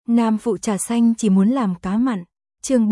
Nam phụ trà xanh chỉ muốn làm cá mặn. Chương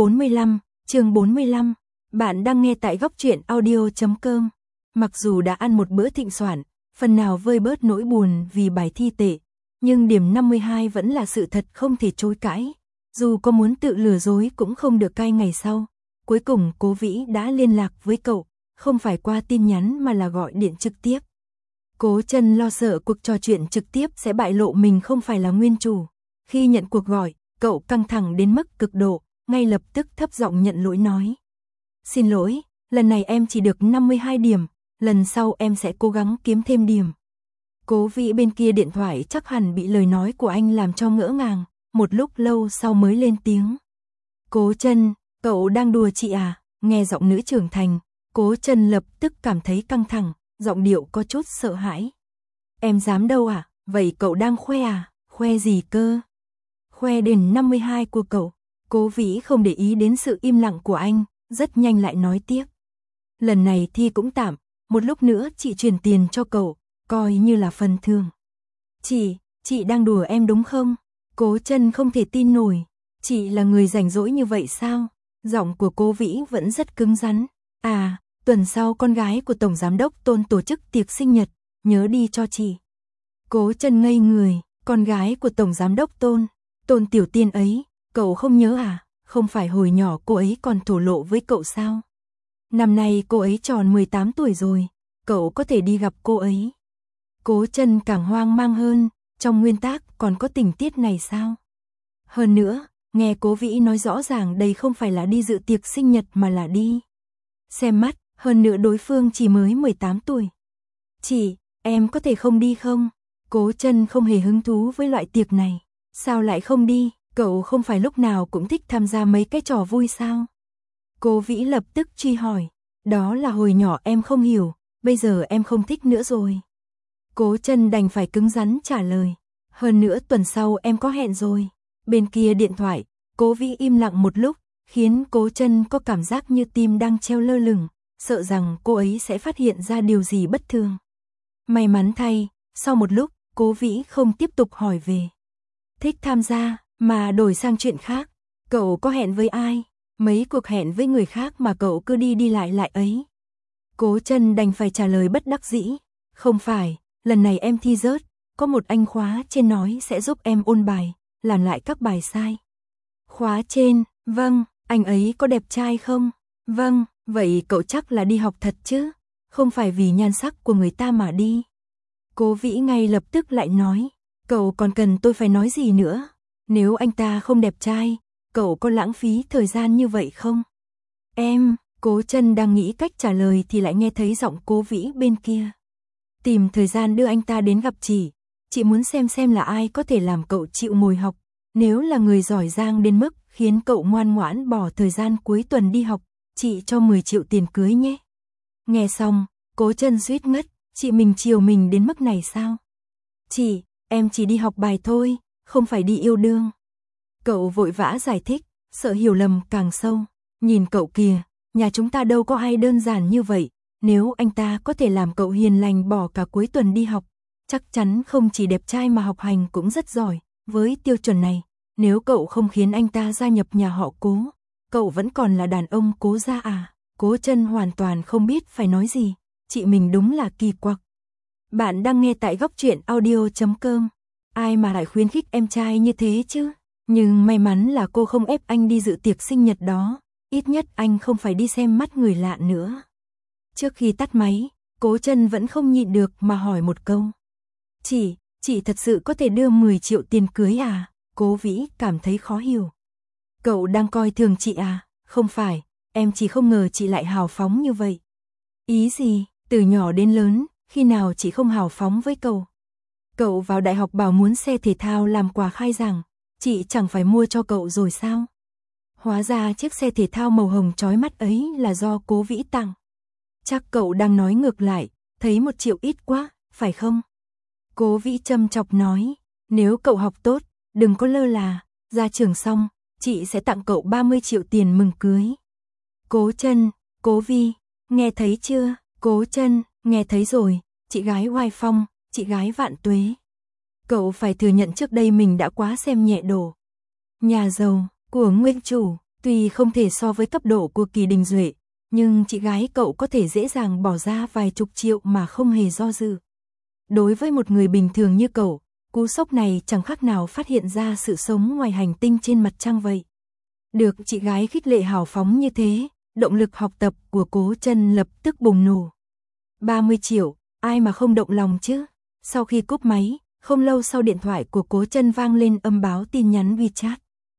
45. Bạn đang nghe tại góc truyện audio.com. Mặc dù đã ăn một bữa thịnh soạn, phần nào vơi bớt nỗi buồn vì bài thi tệ, nhưng điểm 52 vẫn là sự thật không thể chối cãi. Dù có muốn tự lừa dối cũng không được cay ngày sau. Cuối cùng Cố Vĩ đã liên lạc với cậu, không phải qua tin nhắn mà là gọi điện trực tiếp. Cố Chân lo sợ cuộc trò chuyện trực tiếp sẽ bại lộ mình không phải là nguyên chủ. Khi nhận cuộc gọi, cậu căng thẳng đến mức cực độ, ngay lập tức thấp giọng nhận lỗi nói. Xin lỗi, lần này em chỉ được 52 điểm, lần sau em sẽ cố gắng kiếm thêm điểm. Cố Vĩ bên kia điện thoại chắc hẳn bị lời nói của anh làm cho ngỡ ngàng, một lúc lâu sau mới lên tiếng. Cố Chân, cậu đang đùa chị à? Nghe giọng nữ trưởng thành, Cố Chân lập tức cảm thấy căng thẳng, giọng điệu có chút sợ hãi. Em dám đâu à? Vậy cậu đang khoe à? Khoe gì cơ? Khoe đến 52 của cậu. Cố Vĩ không để ý đến sự im lặng của anh, rất nhanh lại nói tiếp. Lần này thi cũng tạm, một lúc nữa chị chuyển tiền cho cậu, coi như là phần thưởng. Chị đang đùa em đúng không? Cố Chân không thể tin nổi. Chị là người rảnh rỗi như vậy sao? Giọng của Cố Vĩ vẫn rất cứng rắn. À, tuần sau con gái của Tổng Giám đốc Tôn tổ chức tiệc sinh nhật, nhớ đi cho chị. Cố Chân ngây người, con gái của Tổng Giám đốc Tôn Tiểu Tiên ấy, cậu không nhớ à? Không phải hồi nhỏ cô ấy còn thổ lộ với cậu sao? Năm nay cô ấy tròn 18 tuổi rồi, cậu có thể đi gặp cô ấy. Cố Chân càng hoang mang hơn, trong nguyên tắc còn có tình tiết này sao? Hơn nữa, nghe Cố Vĩ nói rõ ràng đây không phải là đi dự tiệc sinh nhật mà là đi xem mắt, hơn nữa đối phương chỉ mới 18 tuổi. Em có thể không đi không? Cố Chân không hề hứng thú với loại tiệc này. Sao lại không đi? Cậu không phải lúc nào cũng thích tham gia mấy cái trò vui sao? Cố Vĩ lập tức truy hỏi. Đó là hồi nhỏ em không hiểu, bây giờ em không thích nữa rồi. Cố Chân đành phải cứng rắn trả lời. Hơn nữa tuần sau em có hẹn rồi. Bên kia điện thoại, Cố Vĩ im lặng một lúc, khiến Cố Chân có cảm giác như tim đang treo lơ lửng, sợ rằng cô ấy sẽ phát hiện ra điều gì bất thường. May mắn thay, sau một lúc, Cố Vĩ không tiếp tục hỏi về. Thích tham gia, mà đổi sang chuyện khác. Cậu có hẹn với ai? Mấy cuộc hẹn với người khác mà cậu cứ đi lại ấy. Cố Chân đành phải trả lời bất đắc dĩ. Không phải, lần này em thi rớt, có một anh khóa trên nói sẽ giúp em ôn bài, làm lại các bài sai. Khóa trên, vâng, anh ấy có đẹp trai không? Vâng, vậy cậu chắc là đi học thật chứ? Không phải vì nhan sắc của người ta mà đi. Cố Vĩ ngay lập tức lại nói. Cậu còn cần tôi phải nói gì nữa? Nếu anh ta không đẹp trai, cậu có lãng phí thời gian như vậy không? Cố Chân đang nghĩ cách trả lời thì lại nghe thấy giọng Cố Vĩ bên kia. Tìm thời gian đưa anh ta đến gặp chị muốn xem là ai có thể làm cậu chịu ngồi học. Nếu là người giỏi giang đến mức khiến cậu ngoan ngoãn bỏ thời gian cuối tuần đi học, chị cho 10 triệu tiền cưới nhé. Nghe xong, Cố Chân suýt ngất, chị mình chiều mình đến mức này sao? Em chỉ đi học bài thôi, không phải đi yêu đương. Cậu vội vã giải thích, sợ hiểu lầm càng sâu. Nhìn cậu kìa, nhà chúng ta đâu có ai đơn giản như vậy. Nếu anh ta có thể làm cậu hiền lành bỏ cả cuối tuần đi học, chắc chắn không chỉ đẹp trai mà học hành cũng rất giỏi. Với tiêu chuẩn này, nếu cậu không khiến anh ta gia nhập nhà họ Cố, cậu vẫn còn là đàn ông Cố gia à? Cố Chân hoàn toàn không biết phải nói gì. Chị mình đúng là kỳ quặc. Bạn đang nghe tại góc truyện audio.com. Ai mà lại khuyến khích em trai như thế chứ? Nhưng may mắn là cô không ép anh đi dự tiệc sinh nhật đó. Ít nhất anh không phải đi xem mắt người lạ nữa. Trước khi tắt máy, Cố Chân vẫn không nhịn được mà hỏi một câu. Chị thật sự có thể đưa 10 triệu tiền cưới à? Cố Vĩ cảm thấy khó hiểu. Cậu đang coi thường chị à? Không phải, em chỉ không ngờ chị lại hào phóng như vậy. Ý gì? Từ nhỏ đến lớn, khi nào chị không hào phóng với cậu? Cậu vào đại học bảo muốn xe thể thao làm quà khai giảng, chị chẳng phải mua cho cậu rồi sao? Hóa ra chiếc xe thể thao màu hồng chói mắt ấy là do Cố Vĩ tặng. Chắc cậu đang nói ngược lại, thấy 1 triệu ít quá, phải không? Cố Vĩ châm chọc nói, nếu cậu học tốt, đừng có lơ là, ra trường xong, chị sẽ tặng cậu 30 triệu tiền mừng cưới. Cố Chân, Cố Vi, nghe thấy chưa? Cố Chân, nghe thấy rồi, chị gái oai phong, chị gái vạn tuế. Cậu phải thừa nhận trước đây mình đã quá xem nhẹ đồ. Nhà giàu của nguyên chủ, tuy không thể so với cấp độ của Kỳ Đình Duệ, nhưng chị gái cậu có thể dễ dàng bỏ ra vài chục triệu mà không hề do dự. Đối với một người bình thường như cậu, cú sốc này chẳng khác nào phát hiện ra sự sống ngoài hành tinh trên mặt trăng vậy. Được chị gái khích lệ hào phóng như thế, động lực học tập của Cố Chân lập tức bùng nổ. 30 triệu, ai mà không động lòng chứ? Sau khi cúp máy, không lâu sau điện thoại của Cố Chân vang lên âm báo tin nhắn WeChat.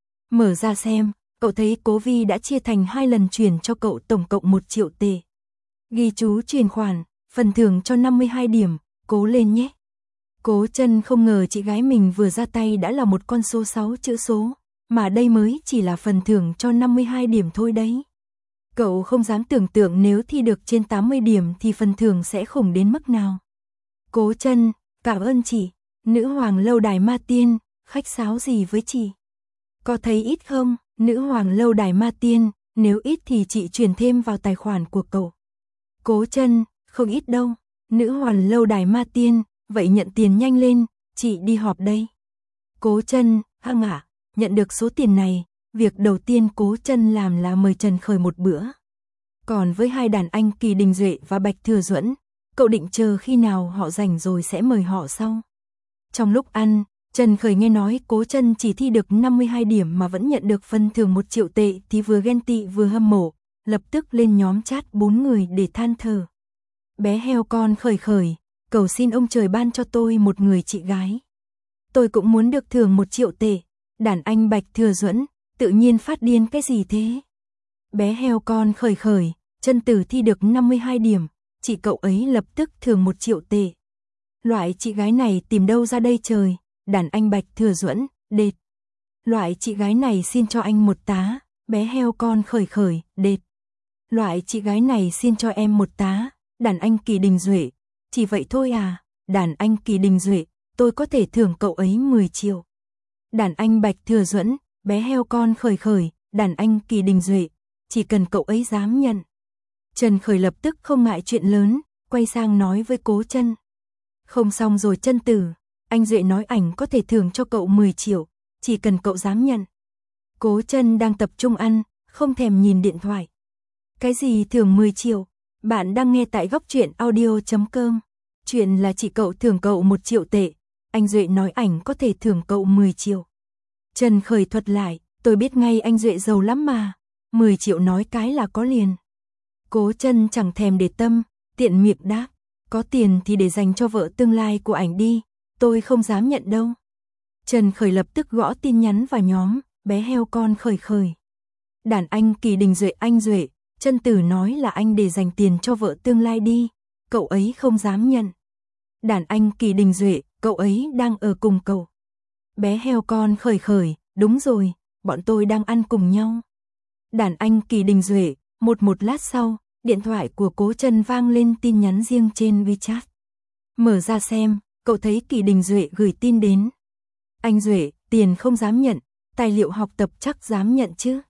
Mở ra xem, cậu thấy Cố Vi đã chia thành 2 lần chuyển cho cậu tổng cộng 1 triệu tệ. Ghi chú chuyển khoản, phần thưởng cho 52 điểm, cố lên nhé. Cố Chân không ngờ chị gái mình vừa ra tay đã là một con số 6 chữ số, mà đây mới chỉ là phần thưởng cho 52 điểm thôi đấy. Cậu không dám tưởng tượng nếu thi được trên 80 điểm thì phần thưởng sẽ khủng đến mức nào. Cố Chân, cảm ơn chị, nữ hoàng lâu đài Ma Tiên, khách sáo gì với chị? Có thấy ít không, nữ hoàng lâu đài Ma Tiên, nếu ít thì chị chuyển thêm vào tài khoản của cậu. Cố Chân, không ít đâu, nữ hoàng lâu đài Ma Tiên, vậy nhận tiền nhanh lên, chị đi họp đây. Cố Chân, hăng ạ, nhận được số tiền này, việc đầu tiên Cố Chân làm là mời Trần Khởi một bữa. Còn với hai đàn anh Kỳ Đình Duệ và Bạch Thừa Duẫn, cậu định chờ khi nào họ rảnh rồi sẽ mời họ sau. Trong lúc ăn, Trần Khởi nghe nói Cố Chân chỉ thi được 52 điểm mà vẫn nhận được phần thưởng 1 triệu tệ thì vừa ghen tị vừa hâm mộ, lập tức lên nhóm chat 4 người để than thở. Bé heo con Khởi Khởi, cầu xin ông trời ban cho tôi một người chị gái. Tôi cũng muốn được thưởng 1 triệu tệ. Đàn anh Bạch Thừa Duẫn, tự nhiên phát điên cái gì thế? Bé heo con Khởi Khởi, Chân Tử thi được 52 điểm, chị cậu ấy lập tức thưởng 1 triệu tệ. Loại chị gái này tìm đâu ra đây trời? Đàn anh Bạch Thừa Duẫn, đệt. Loại chị gái này xin cho anh một tá, bé heo con Khởi Khởi, đệt. Loại chị gái này xin cho em một tá, đàn anh Kỳ Đình Duệ. Chỉ vậy thôi à? Đàn anh Kỳ Đình Duệ, tôi có thể thưởng cậu ấy 10 triệu. Đàn anh Bạch Thừa Duẫn, bé heo con Khởi Khởi, đàn anh Kỳ Đình Duệ, chỉ cần cậu ấy dám nhận. Trần Khởi lập tức không ngại chuyện lớn, quay sang nói với Cố Chân. Không xong rồi Chân Tử, anh Duệ nói ảnh có thể thưởng cho cậu 10 triệu, chỉ cần cậu dám nhận. Cố Chân đang tập trung ăn, không thèm nhìn điện thoại. Cái gì thưởng 10 triệu? Bạn đang nghe tại góc truyện audio.com. Chuyện là chỉ cậu thưởng cậu 1 triệu tệ, anh Duệ nói ảnh có thể thưởng cậu 10 triệu. Trần Khởi thuật lại, tôi biết ngay anh Duệ giàu lắm mà, 10 triệu nói cái là có liền. Cố Chân chẳng thèm để tâm, tiện miệng đáp, có tiền thì để dành cho vợ tương lai của ảnh đi, tôi không dám nhận đâu. Trần Khởi lập tức gõ tin nhắn vào nhóm, bé heo con Khởi Khởi. Đàn anh Kỳ Đình Duệ, anh Duệ, Chân Tử nói là anh để dành tiền cho vợ tương lai đi, cậu ấy không dám nhận. Đàn anh Kỳ Đình Duệ, cậu ấy đang ở cùng cậu. Bé heo con Khởi Khởi, đúng rồi, bọn tôi đang ăn cùng nhau. Đàn anh Kỳ Đình Duệ, một lát sau, điện thoại của Cố Chân vang lên tin nhắn riêng trên WeChat. Mở ra xem, cậu thấy Kỳ Đình Duệ gửi tin đến. Anh Duệ, tiền không dám nhận, tài liệu học tập chắc dám nhận chứ.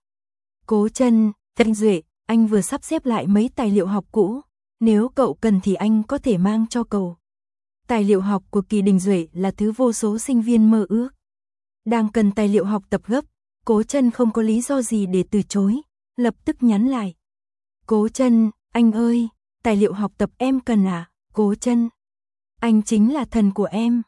Cố Chân, anh Duệ, anh vừa sắp xếp lại mấy tài liệu học cũ, nếu cậu cần thì anh có thể mang cho cậu. Tài liệu học của Kỳ Đình Duệ là thứ vô số sinh viên mơ ước. Đang cần tài liệu học tập gấp, Cố Chân không có lý do gì để từ chối, lập tức nhắn lại. Cố Chân, anh ơi, tài liệu học tập em cần à? Cố Chân, anh chính là thần của em.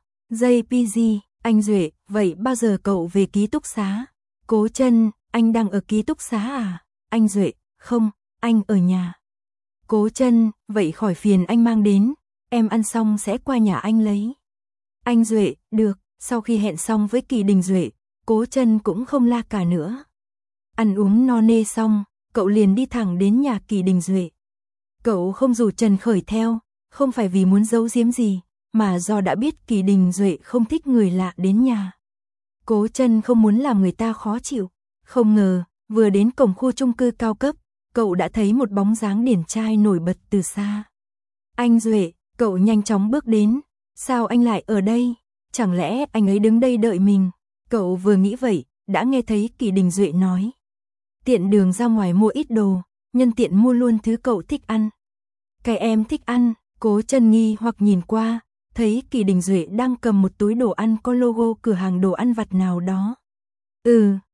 JPG, anh Duệ, vậy bao giờ cậu về ký túc xá? Cố Chân, anh đang ở ký túc xá à? Anh Duệ, không, anh ở nhà. Cố Chân, vậy khỏi phiền anh mang đến, em ăn xong sẽ qua nhà anh lấy. Anh Duệ, được. Sau khi hẹn xong với Kỳ Đình Duệ, Cố Chân cũng không la cả nữa. Ăn uống no nê xong, cậu liền đi thẳng đến nhà Kỳ Đình Duệ. Cậu không rủ Trần Khởi theo, không phải vì muốn giấu giếm gì, mà do đã biết Kỳ Đình Duệ không thích người lạ đến nhà. Cố Chân không muốn làm người ta khó chịu, không ngờ, vừa đến cổng khu chung cư cao cấp, cậu đã thấy một bóng dáng điển trai nổi bật từ xa. Anh Duệ, cậu nhanh chóng bước đến, sao anh lại ở đây? Chẳng lẽ anh ấy đứng đây đợi mình? Cậu vừa nghĩ vậy, đã nghe thấy Kỳ Đình Duệ nói. Tiện đường ra ngoài mua ít đồ, nhân tiện mua luôn thứ cậu thích ăn. Cái em thích ăn, Cố Chân nghi hoặc nhìn qua, thấy Kỳ Đình Duệ đang cầm một túi đồ ăn có logo cửa hàng đồ ăn vặt nào đó.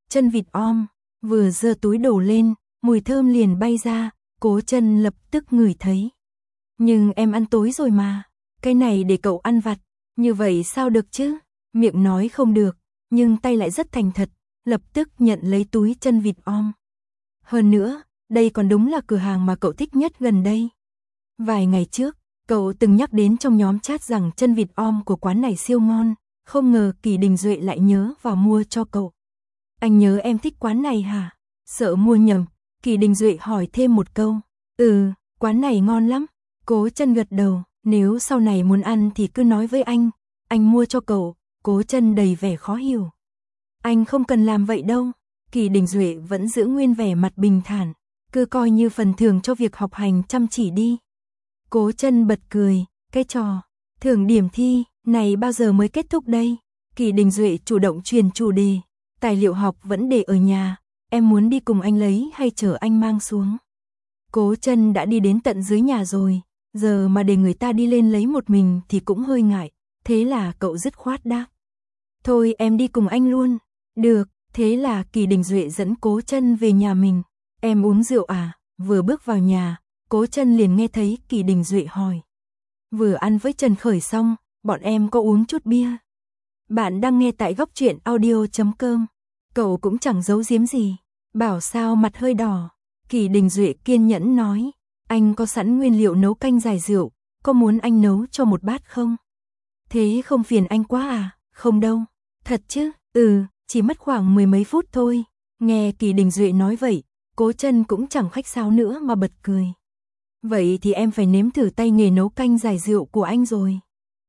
chân vịt om, vừa giơ túi đổ lên, mùi thơm liền bay ra, Cố Chân lập tức ngửi thấy. Nhưng em ăn tối rồi mà, cái này để cậu ăn vặt, như vậy sao được chứ? Miệng nói không được, nhưng tay lại rất thành thật, lập tức nhận lấy túi chân vịt om. Hơn nữa, đây còn đúng là cửa hàng mà cậu thích nhất gần đây. Vài ngày trước, cậu từng nhắc đến trong nhóm chat rằng chân vịt om của quán này siêu ngon, không ngờ Kỳ Đình Duệ lại nhớ và mua cho cậu. Anh nhớ em thích quán này hả? Sợ mua nhầm, Kỳ Đình Duệ hỏi thêm một câu. Quán này ngon lắm. Cố Chân gật đầu, nếu sau này muốn ăn thì cứ nói với anh mua cho cậu. Cố Chân đầy vẻ khó hiểu. Anh không cần làm vậy đâu. Kỳ Đình Duệ vẫn giữ nguyên vẻ mặt bình thản, cứ coi như phần thưởng cho việc học hành chăm chỉ đi. Cố Chân bật cười, cái trò thưởng điểm thi này bao giờ mới kết thúc đây? Kỳ Đình Duệ chủ động truyền chủ đề, tài liệu học vẫn để ở nhà, em muốn đi cùng anh lấy hay chờ anh mang xuống? Cố Chân đã đi đến tận dưới nhà rồi, giờ mà để người ta đi lên lấy một mình thì cũng hơi ngại, thế là cậu dứt khoát đáp. Thôi em đi cùng anh luôn. Được, thế là Kỳ Đình Duệ dẫn Cố Chân về nhà mình. Em uống rượu à? Vừa bước vào nhà, Cố Chân liền nghe thấy Kỳ Đình Duệ hỏi. Vừa ăn với Trần Khởi xong, bọn em có uống chút bia. Bạn đang nghe tại Góc Truyện Audio.com. Cậu cũng chẳng giấu giếm gì, bảo sao mặt hơi đỏ. Kỳ Đình Duệ kiên nhẫn nói, anh có sẵn nguyên liệu nấu canh giải rượu, có muốn anh nấu cho một bát không? Thế không phiền anh quá à? Không đâu. Thật chứ? Chỉ mất khoảng 10 mấy phút thôi. Nghe Kỳ Đình Duệ nói vậy, Cố Chân cũng chẳng khách sáo nữa mà bật cười. Vậy thì em phải nếm thử tay nghề nấu canh giải rượu của anh rồi.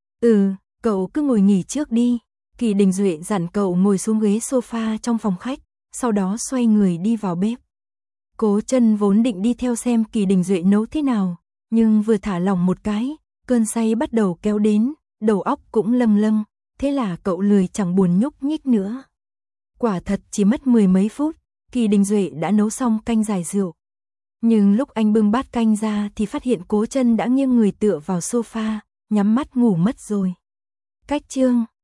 Cậu cứ ngồi nghỉ trước đi. Kỳ Đình Duệ dặn cậu ngồi xuống ghế sofa trong phòng khách, sau đó xoay người đi vào bếp. Cố Chân vốn định đi theo xem Kỳ Đình Duệ nấu thế nào, nhưng vừa thả lỏng một cái, cơn say bắt đầu kéo đến, đầu óc cũng lâng lâng, thế là cậu lười chẳng buồn nhúc nhích nữa. Quả thật chỉ mất 10 mấy phút, Kỳ Đình Duệ đã nấu xong canh giải rượu. Nhưng lúc anh bưng bát canh ra thì phát hiện Cố Chân đã nghiêng người tựa vào sofa, nhắm mắt ngủ mất rồi. Cách chương